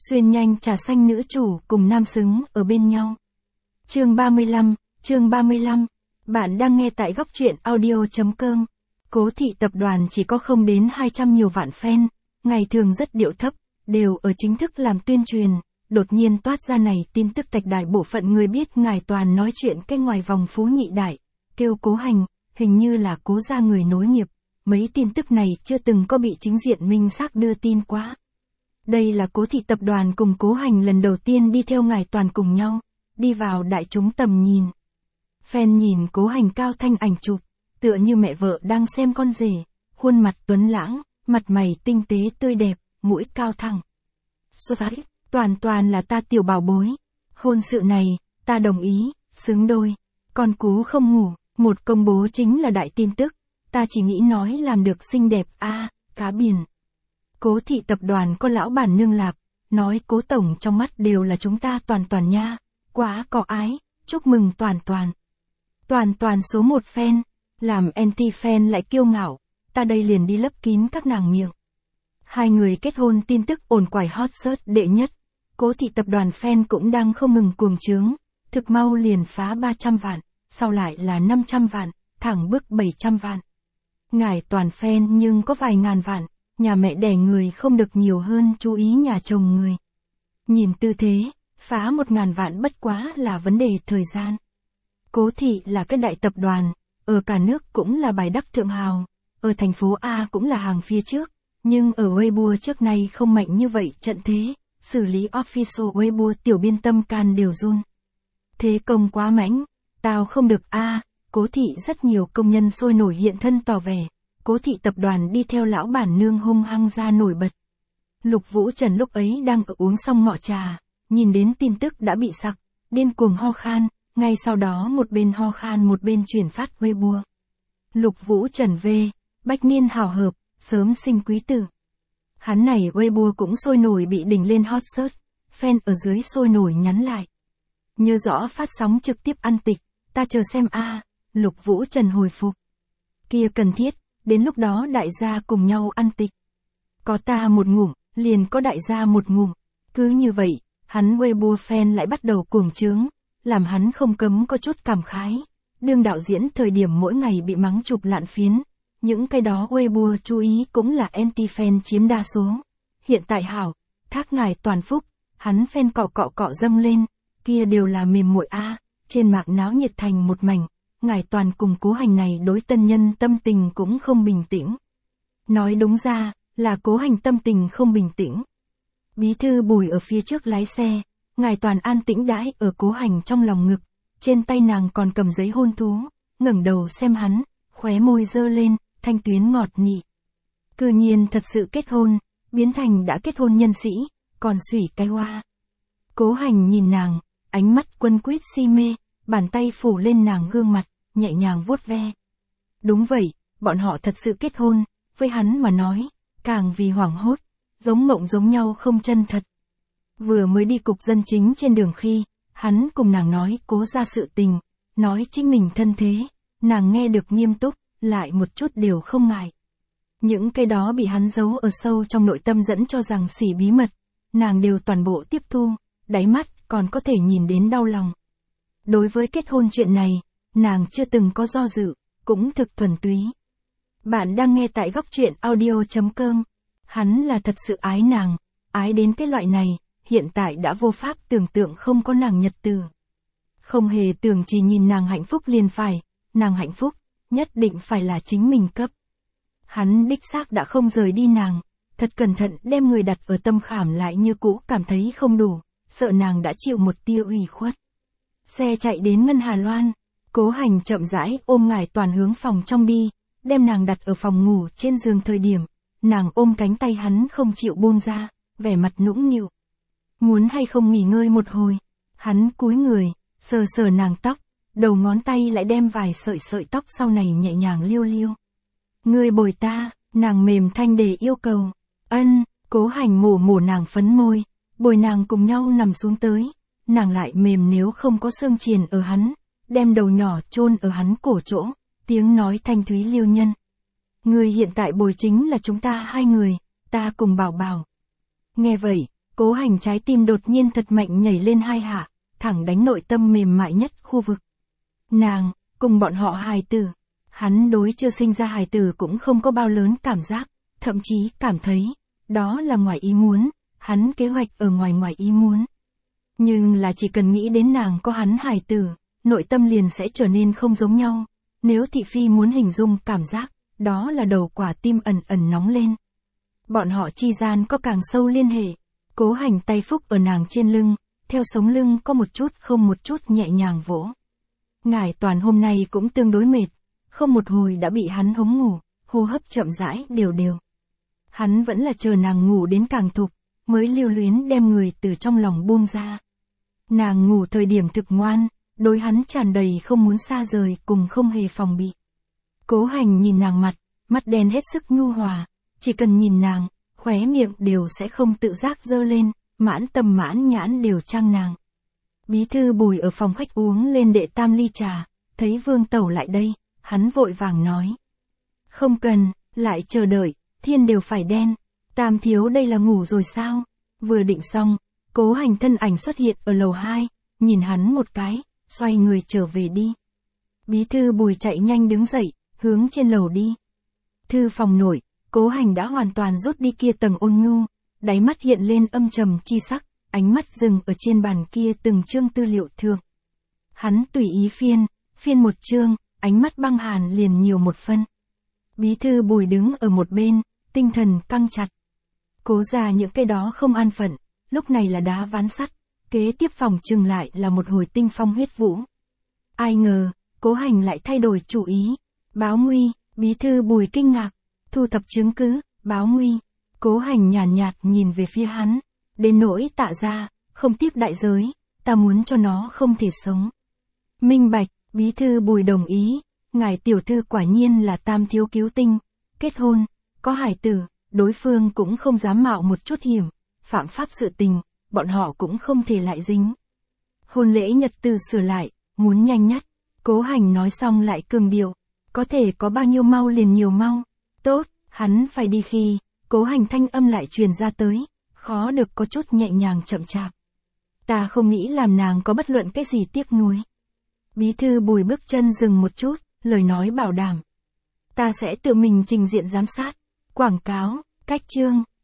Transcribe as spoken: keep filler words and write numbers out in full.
Xuyên nhanh trà xanh nữ chủ cùng nam xứng ở bên nhau. Chương ba mươi lăm, chương ba mươi lăm. Bạn đang nghe tại góc truyện audio chấm com. Cố Thị tập đoàn chỉ có không đến hai trăm nhiều vạn fan, ngày thường rất điệu thấp, đều ở chính thức làm tuyên truyền. Đột nhiên toát ra này tin tức tạch đại bộ phận người biết ngài toàn nói chuyện cái ngoài vòng phú nhị đại, kêu Cố Hành, hình như là Cố gia người nối nghiệp. Mấy tin tức này chưa từng có bị chính diện minh xác đưa tin quá. Đây là Cố Thị tập đoàn cùng Cố Hành lần đầu tiên đi theo ngài toàn cùng nhau, đi vào đại chúng tầm nhìn. Fan nhìn Cố Hành cao thanh ảnh chụp, tựa như mẹ vợ đang xem con rể, khuôn mặt tuấn lãng, mặt mày tinh tế tươi đẹp, mũi cao thẳng. Xoái, toàn toàn là ta tiểu bảo bối. Hôn sự này, ta đồng ý, xứng đôi. Con cú không ngủ, một công bố chính là đại tin tức. Ta chỉ nghĩ nói làm được xinh đẹp a à, cá biển. Cố Thị tập đoàn có lão bản nương lạp, nói Cố tổng trong mắt đều là chúng ta toàn toàn nha, quá có ái, chúc mừng toàn toàn. Toàn toàn số một fan, làm anti-fan lại kiêu ngạo, ta đây liền đi lấp kín các nàng miệng. Hai người kết hôn tin tức ồn quải hot search đệ nhất, Cố Thị tập đoàn fan cũng đang không ngừng cuồng trướng, thực mau liền phá ba trăm vạn, sau lại là năm trăm vạn, thẳng bước bảy trăm vạn. Ngài toàn fan nhưng có vài ngàn vạn, nhà mẹ đẻ người không được nhiều hơn chú ý nhà chồng người. Nhìn tư thế, phá một ngàn vạn bất quá là vấn đề thời gian. Cố Thị là cái đại tập đoàn, ở cả nước cũng là bài đắc thượng hào, ở thành phố A cũng là hàng phía trước, nhưng ở Weibo trước nay không mạnh như vậy trận thế, xử lý official Weibo tiểu biên tâm can đều run. Thế công quá mãnh, tao không được a à, Cố Thị rất nhiều công nhân sôi nổi hiện thân tỏ vẻ, Cố Thị tập đoàn đi theo lão bản nương hung hăng ra nổi bật. Lục Vũ Trần lúc ấy đang ở uống xong ngọ trà, nhìn đến tin tức đã bị sặc, điên cuồng ho khan, ngay sau đó một bên ho khan một bên chuyển phát Weibo. Lục Vũ Trần V, bách niên hào hợp, sớm sinh quý tử. Hắn này Weibo cũng sôi nổi bị đỉnh lên hot search, fan ở dưới sôi nổi nhắn lại. Nhớ rõ phát sóng trực tiếp ăn tịch, ta chờ xem a à, Lục Vũ Trần hồi phục. Kia cần thiết, đến lúc đó đại gia cùng nhau ăn tịch. Có ta một ngụm, liền có đại gia một ngụm. Cứ như vậy, hắn Weibo fan lại bắt đầu cuồng trướng, làm hắn không cấm có chút cảm khái. Đương đạo diễn thời điểm mỗi ngày bị mắng chụp lạn phiến, những cái đó Weibo chú ý cũng là anti-fan chiếm đa số. Hiện tại hảo, thác ngài toàn phúc, hắn fan cọ cọ cọ dâng lên, kia đều là mềm muội a à, trên mạng náo nhiệt thành một mảnh. Ngài toàn cùng Cố Hành này đối tân nhân tâm tình cũng không bình tĩnh. Nói đúng ra, là Cố Hành tâm tình không bình tĩnh. Bí thư Bùi ở phía trước lái xe, ngài toàn an tĩnh đãi ở Cố Hành trong lòng ngực, trên tay nàng còn cầm giấy hôn thú, ngẩng đầu xem hắn, khóe môi dơ lên, thanh tuyến ngọt nhị. Cư nhiên thật sự kết hôn, biến thành đã kết hôn nhân sĩ, còn xủy cái hoa. Cố Hành nhìn nàng, ánh mắt quân quyết si mê, bàn tay phủ lên nàng gương mặt, nhẹ nhàng vuốt ve. Đúng vậy, bọn họ thật sự kết hôn, với hắn mà nói, càng vì hoảng hốt, giống mộng giống nhau không chân thật. Vừa mới đi cục dân chính trên đường khi, hắn cùng nàng nói Cố ra sự tình, nói chính mình thân thế, nàng nghe được nghiêm túc, lại một chút đều không ngại. Những cái đó bị hắn giấu ở sâu trong nội tâm dẫn cho rằng xỉ bí mật, nàng đều toàn bộ tiếp thu, đáy mắt còn có thể nhìn đến đau lòng. Đối với kết hôn chuyện này, nàng chưa từng có do dự, cũng thực thuần túy. Bạn đang nghe tại góc truyện audio chấm com. Hắn là thật sự ái nàng, ái đến cái loại này, hiện tại đã vô pháp tưởng tượng không có nàng nhật từ. Không hề tưởng chỉ nhìn nàng hạnh phúc liền phải, nàng hạnh phúc, nhất định phải là chính mình cấp. Hắn đích xác đã không rời đi nàng, thật cẩn thận đem người đặt ở tâm khảm lại như cũ cảm thấy không đủ, sợ nàng đã chịu một tia ủy khuất. Xe chạy đến Ngân Hà Loan, Cố Hành chậm rãi ôm ngải toàn hướng phòng trong đi, đem nàng đặt ở phòng ngủ trên giường thời điểm, nàng ôm cánh tay hắn không chịu buông ra, vẻ mặt nũng nịu. Muốn hay không nghỉ ngơi một hồi, hắn cúi người, sờ sờ nàng tóc, đầu ngón tay lại đem vài sợi sợi tóc sau này nhẹ nhàng liêu liêu. Ngươi bồi ta, nàng mềm thanh để yêu cầu. Ân, Cố Hành mổ mổ nàng phấn môi, bồi nàng cùng nhau nằm xuống tới, nàng lại mềm nếu không có xương triền ở hắn, đem đầu nhỏ chôn ở hắn cổ chỗ, tiếng nói thanh thúy liêu nhân. Ngươi hiện tại bồi chính là chúng ta hai người, ta cùng Bảo Bảo. Nghe vậy, Cố Hành trái tim đột nhiên thật mạnh nhảy lên hai hạ, thẳng đánh nội tâm mềm mại nhất khu vực. Nàng, cùng bọn họ hài tử. Hắn đối chưa sinh ra hài tử cũng không có bao lớn cảm giác, thậm chí cảm thấy, đó là ngoài ý muốn, hắn kế hoạch ở ngoài ngoài ý muốn. Nhưng là chỉ cần nghĩ đến nàng có hắn hài tử, nội tâm liền sẽ trở nên không giống nhau. Nếu thị phi muốn hình dung cảm giác, đó là đầu quả tim ẩn ẩn nóng lên. Bọn họ chi gian có càng sâu liên hệ. Cố Hành tay phúc ở nàng trên lưng, theo sống lưng có một chút không một chút nhẹ nhàng vỗ. Ngải Toàn hôm nay cũng tương đối mệt, không một hồi đã bị hắn hống ngủ, hô hấp chậm rãi đều đều. Hắn vẫn là chờ nàng ngủ đến càng thục, mới lưu luyến đem người từ trong lòng buông ra. Nàng ngủ thời điểm thực ngoan, đối hắn tràn đầy không muốn xa rời cùng không hề phòng bị. Cố Hành nhìn nàng mặt, mắt đen hết sức nhu hòa, chỉ cần nhìn nàng, khóe miệng đều sẽ không tự giác dơ lên, mãn tâm mãn nhãn đều trang nàng. Bí thư Bùi ở phòng khách uống lên đệ tam ly trà, thấy Vương Tẩu lại đây, hắn vội vàng nói. Không cần, lại chờ đợi, thiên đều phải đen, Tam thiếu đây là ngủ rồi sao? Vừa định xong, Cố Hành thân ảnh xuất hiện ở lầu hai, nhìn hắn một cái, xoay người trở về đi. Bí thư Bùi chạy nhanh đứng dậy, hướng trên lầu đi. Thư phòng nội, Cố Hành đã hoàn toàn rút đi kia tầng ôn nhu, đáy mắt hiện lên âm trầm chi sắc, ánh mắt dừng ở trên bàn kia từng chương tư liệu thượng. Hắn tùy ý phiên, phiên một chương, ánh mắt băng hàn liền nhiều một phân. Bí thư Bùi đứng ở một bên, tinh thần căng chặt. Cố ra những cái đó không an phận, lúc này là đá ván sắt, kế tiếp phòng trừng lại là một hồi tinh phong huyết vũ. Ai ngờ, Cố Hành lại thay đổi chủ ý. Báo nguy, bí thư Bùi kinh ngạc, thu thập chứng cứ, báo nguy. Cố Hành nhàn nhạt, nhạt nhìn về phía hắn, đến nỗi Tạ ra, không tiếp đại giới, ta muốn cho nó không thể sống. Minh bạch, bí thư Bùi đồng ý, ngài tiểu thư quả nhiên là Tam thiếu cứu tinh, kết hôn, có hài tử, đối phương cũng không dám mạo một chút hiểm, phạm pháp sự tình, bọn họ cũng không thể lại dính. Hôn lễ nhật từ sửa lại, muốn nhanh nhất. Cố Hành nói xong lại cường điệu, có thể có bao nhiêu mau liền nhiều mau. Tốt, hắn phải đi khi, Cố Hành thanh âm lại truyền ra tới, khó được có chút nhẹ nhàng chậm chạp. Ta không nghĩ làm nàng có bất luận cái gì tiếc nuối. Bí thư Bùi bước chân dừng một chút, lời nói bảo đảm. Ta sẽ tự mình trình diện giám sát, quảng cáo, cách chương.